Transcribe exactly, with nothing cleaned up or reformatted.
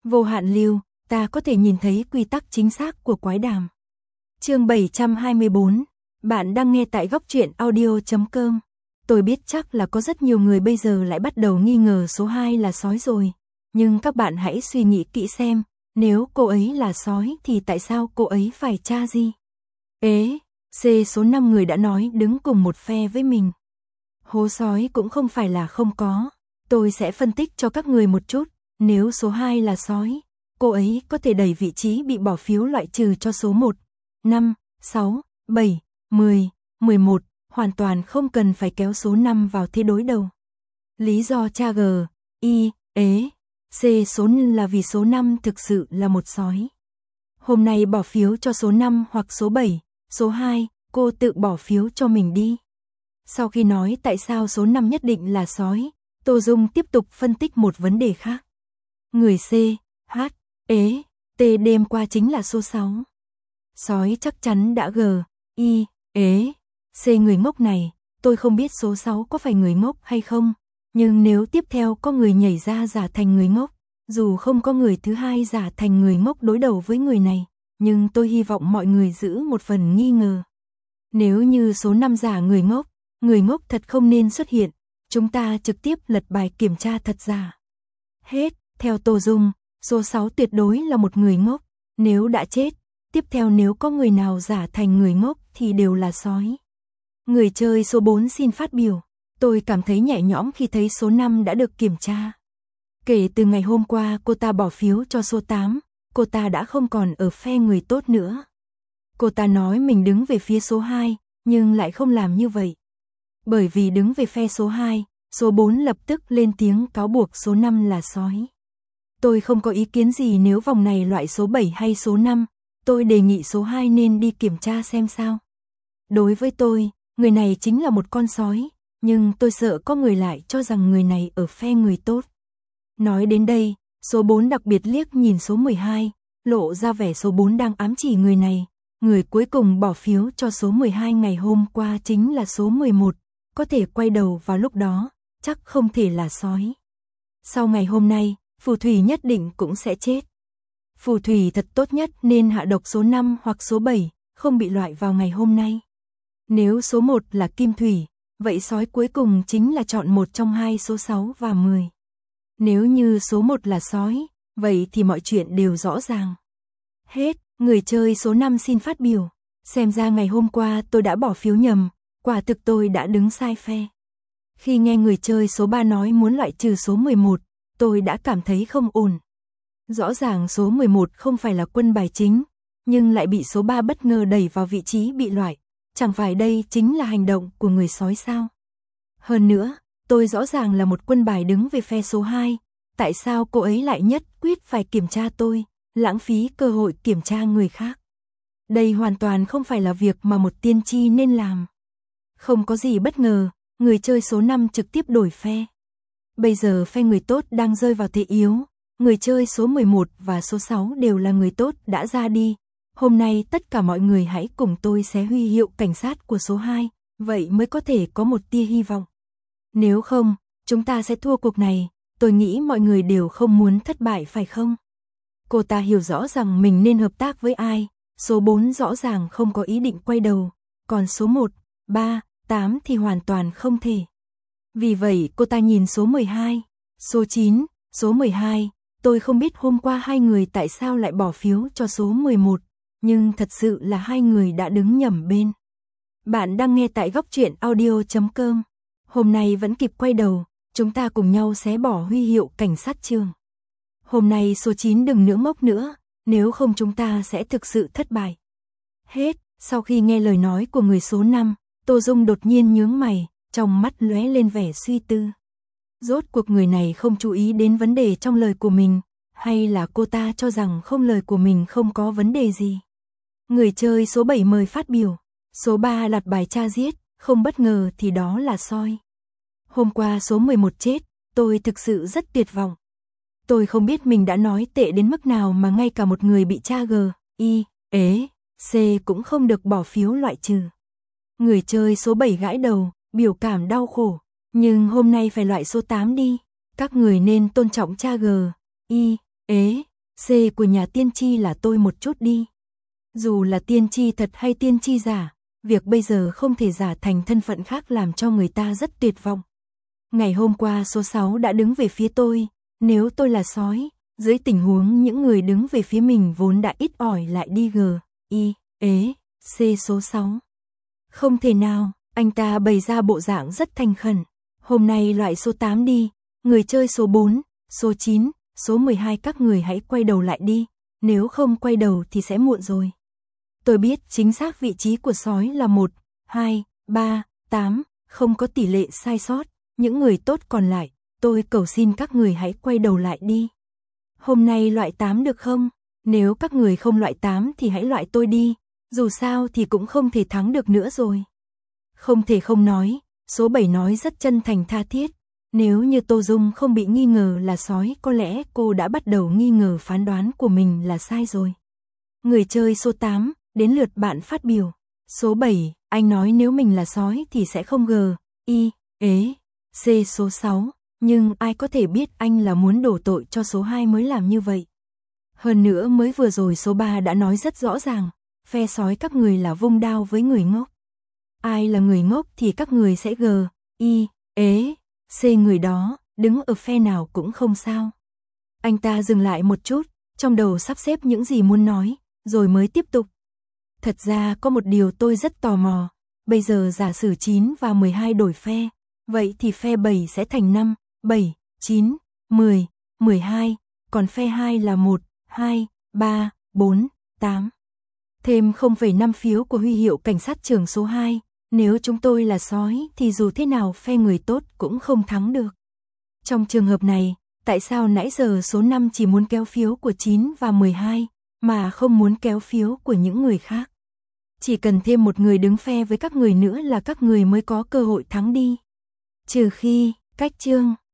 Vô hạn lưu, ta có thể nhìn thấy quy tắc chính xác của quái đàm. Chương bảy trăm hai mươi bốn, bạn đang nghe tại góc truyện audio chấm com. Tôi biết chắc là có rất nhiều người bây giờ lại bắt đầu nghi ngờ số hai là sói rồi, nhưng các bạn hãy suy nghĩ kỹ xem, nếu cô ấy là sói thì tại sao cô ấy phải tra gì? Ế, C số năm người đã nói đứng cùng một phe với mình. Hố sói cũng không phải là không có, tôi sẽ phân tích cho các người một chút, nếu số hai là sói, cô ấy có thể đẩy vị trí bị bỏ phiếu loại trừ cho số một, năm, sáu, bảy, mười, mười một, hoàn toàn không cần phải kéo số năm vào thế đối đầu. Lý do tra G, I, ế, C số N là vì số năm thực sự là một sói. Hôm nay bỏ phiếu cho số năm hoặc số bảy, số hai, cô tự bỏ phiếu cho mình đi. Sau khi nói tại sao số năm nhất định là sói, Tô Dung tiếp tục phân tích một vấn đề khác. Người C, H, ế, T đêm qua chính là số sáu. Sói chắc chắn đã G, I, ế, C người ngốc này, tôi không biết số sáu có phải người ngốc hay không, nhưng nếu tiếp theo có người nhảy ra giả thành người ngốc, dù không có người thứ hai giả thành người ngốc đối đầu với người này, nhưng tôi hy vọng mọi người giữ một phần nghi ngờ. Nếu như số năm giả người ngốc, người ngốc thật không nên xuất hiện, chúng ta trực tiếp lật bài kiểm tra thật giả. Hết, theo Tô Dung, số sáu tuyệt đối là một người ngốc, nếu đã chết, tiếp theo nếu có người nào giả thành người ngốc thì đều là sói. Người chơi số bốn xin phát biểu, tôi cảm thấy nhẹ nhõm khi thấy số năm đã được kiểm tra. Kể từ ngày hôm qua cô ta bỏ phiếu cho số tám, cô ta đã không còn ở phe người tốt nữa. Cô ta nói mình đứng về phía số hai, nhưng lại không làm như vậy. Bởi vì đứng về phe số hai, số bốn lập tức lên tiếng cáo buộc số năm là sói. Tôi không có ý kiến gì nếu vòng này loại số bảy hay số năm, tôi đề nghị số hai nên đi kiểm tra xem sao. Đối với tôi, người này chính là một con sói, nhưng tôi sợ có người lại cho rằng người này ở phe người tốt. Nói đến đây, số bốn đặc biệt liếc nhìn số mười hai, lộ ra vẻ số bốn đang ám chỉ người này. Người cuối cùng bỏ phiếu cho số mười hai ngày hôm qua chính là số mười một, có thể quay đầu vào lúc đó, chắc không thể là sói. Sau ngày hôm nay, phù thủy nhất định cũng sẽ chết. Phù thủy thật tốt nhất nên hạ độc số năm hoặc số bảy, không bị loại vào ngày hôm nay. Nếu số một là kim thủy, vậy sói cuối cùng chính là chọn một trong hai số sáu và mười. Nếu như số một là sói, vậy thì mọi chuyện đều rõ ràng. Hết, người chơi số năm xin phát biểu. Xem ra ngày hôm qua tôi đã bỏ phiếu nhầm, quả thực tôi đã đứng sai phe. Khi nghe người chơi số ba nói muốn loại trừ số mười một, tôi đã cảm thấy không ổn. Rõ ràng số mười một không phải là quân bài chính, nhưng lại bị số ba bất ngờ đẩy vào vị trí bị loại. Chẳng phải đây chính là hành động của người sói sao? Hơn nữa, tôi rõ ràng là một quân bài đứng về phe số hai, tại sao cô ấy lại nhất quyết phải kiểm tra tôi, lãng phí cơ hội kiểm tra người khác? Đây hoàn toàn không phải là việc mà một tiên tri nên làm. Không có gì bất ngờ, người chơi số năm trực tiếp đổi phe. Bây giờ phe người tốt đang rơi vào thế yếu, người chơi số mười một và số sáu đều là người tốt đã ra đi. Hôm nay tất cả mọi người hãy cùng tôi xé huy hiệu cảnh sát của số hai, vậy mới có thể có một tia hy vọng. Nếu không, chúng ta sẽ thua cuộc này, tôi nghĩ mọi người đều không muốn thất bại phải không? Cô ta hiểu rõ rằng mình nên hợp tác với ai, số bốn rõ ràng không có ý định quay đầu, còn số một, ba, tám thì hoàn toàn không thể. Vì vậy cô ta nhìn số mười hai, số chín, số mười hai, tôi không biết hôm qua hai người tại sao lại bỏ phiếu cho số mười một, nhưng thật sự là hai người đã đứng nhầm bên. Bạn đang nghe tại góc truyện audio chấm com. Hôm nay vẫn kịp quay đầu, chúng ta cùng nhau xé bỏ huy hiệu cảnh sát trường. Hôm nay số chín đừng nữa ngốc nữa, nếu không chúng ta sẽ thực sự thất bại. Hết, sau khi nghe lời nói của người số năm, Tô Dung đột nhiên nhướng mày, trong mắt lóe lên vẻ suy tư. Rốt cuộc người này không chú ý đến vấn đề trong lời của mình, hay là cô ta cho rằng không lời của mình không có vấn đề gì? Người chơi số bảy mời phát biểu, số ba lật bài tra giết, không bất ngờ thì đó là soi. Hôm qua số mười một chết, tôi thực sự rất tuyệt vọng. Tôi không biết mình đã nói tệ đến mức nào mà ngay cả một người bị tra G, I, ế, C cũng không được bỏ phiếu loại trừ. Người chơi số bảy gãi đầu, biểu cảm đau khổ, nhưng hôm nay phải loại số tám đi, các người nên tôn trọng tra G, I, ế, C của nhà tiên tri là tôi một chút đi. Dù là tiên tri thật hay tiên tri giả, việc bây giờ không thể giả thành thân phận khác làm cho người ta rất tuyệt vọng. Ngày hôm qua số sáu đã đứng về phía tôi, nếu tôi là sói, dưới tình huống những người đứng về phía mình vốn đã ít ỏi lại đi g, i, ế, c số sáu. Không thể nào, anh ta bày ra bộ dạng rất thành khẩn. Hôm nay loại số tám đi, người chơi số bốn, số chín, số mười hai các người hãy quay đầu lại đi, nếu không quay đầu thì sẽ muộn rồi. Tôi biết chính xác vị trí của sói là một, hai, ba, tám, không có tỷ lệ sai sót, những người tốt còn lại, tôi cầu xin các người hãy quay đầu lại đi. Hôm nay loại tám được không? Nếu các người không loại tám thì hãy loại tôi đi, dù sao thì cũng không thể thắng được nữa rồi. Không thể không nói, số bảy nói rất chân thành tha thiết. Nếu như Tô Dung không bị nghi ngờ là sói, có lẽ cô đã bắt đầu nghi ngờ phán đoán của mình là sai rồi. Người chơi số tám, đến lượt bạn phát biểu. Số bảy, anh nói nếu mình là sói thì sẽ không g, i, ế, c số sáu, nhưng ai có thể biết anh là muốn đổ tội cho số hai mới làm như vậy. Hơn nữa mới vừa rồi số ba đã nói rất rõ ràng, phe sói các người là vung đao với người ngốc. Ai là người ngốc thì các người sẽ g, i, ế, c người đó, đứng ở phe nào cũng không sao. Anh ta dừng lại một chút, trong đầu sắp xếp những gì muốn nói, rồi mới tiếp tục. Thật ra có một điều tôi rất tò mò, bây giờ giả sử chín và mười hai đổi phe, vậy thì phe bảy sẽ thành năm, bảy, chín, mười, mười hai, còn phe hai là một, hai, ba, bốn, tám. Thêm không phẩy năm phiếu của huy hiệu cảnh sát trưởng số hai, nếu chúng tôi là sói thì dù thế nào phe người tốt cũng không thắng được. Trong trường hợp này, tại sao nãy giờ số năm chỉ muốn kéo phiếu của chín và mười hai, mà không muốn kéo phiếu của những người khác? Chỉ cần thêm một người đứng phe với các người nữa là các người mới có cơ hội thắng đi. Trừ khi, cách chương.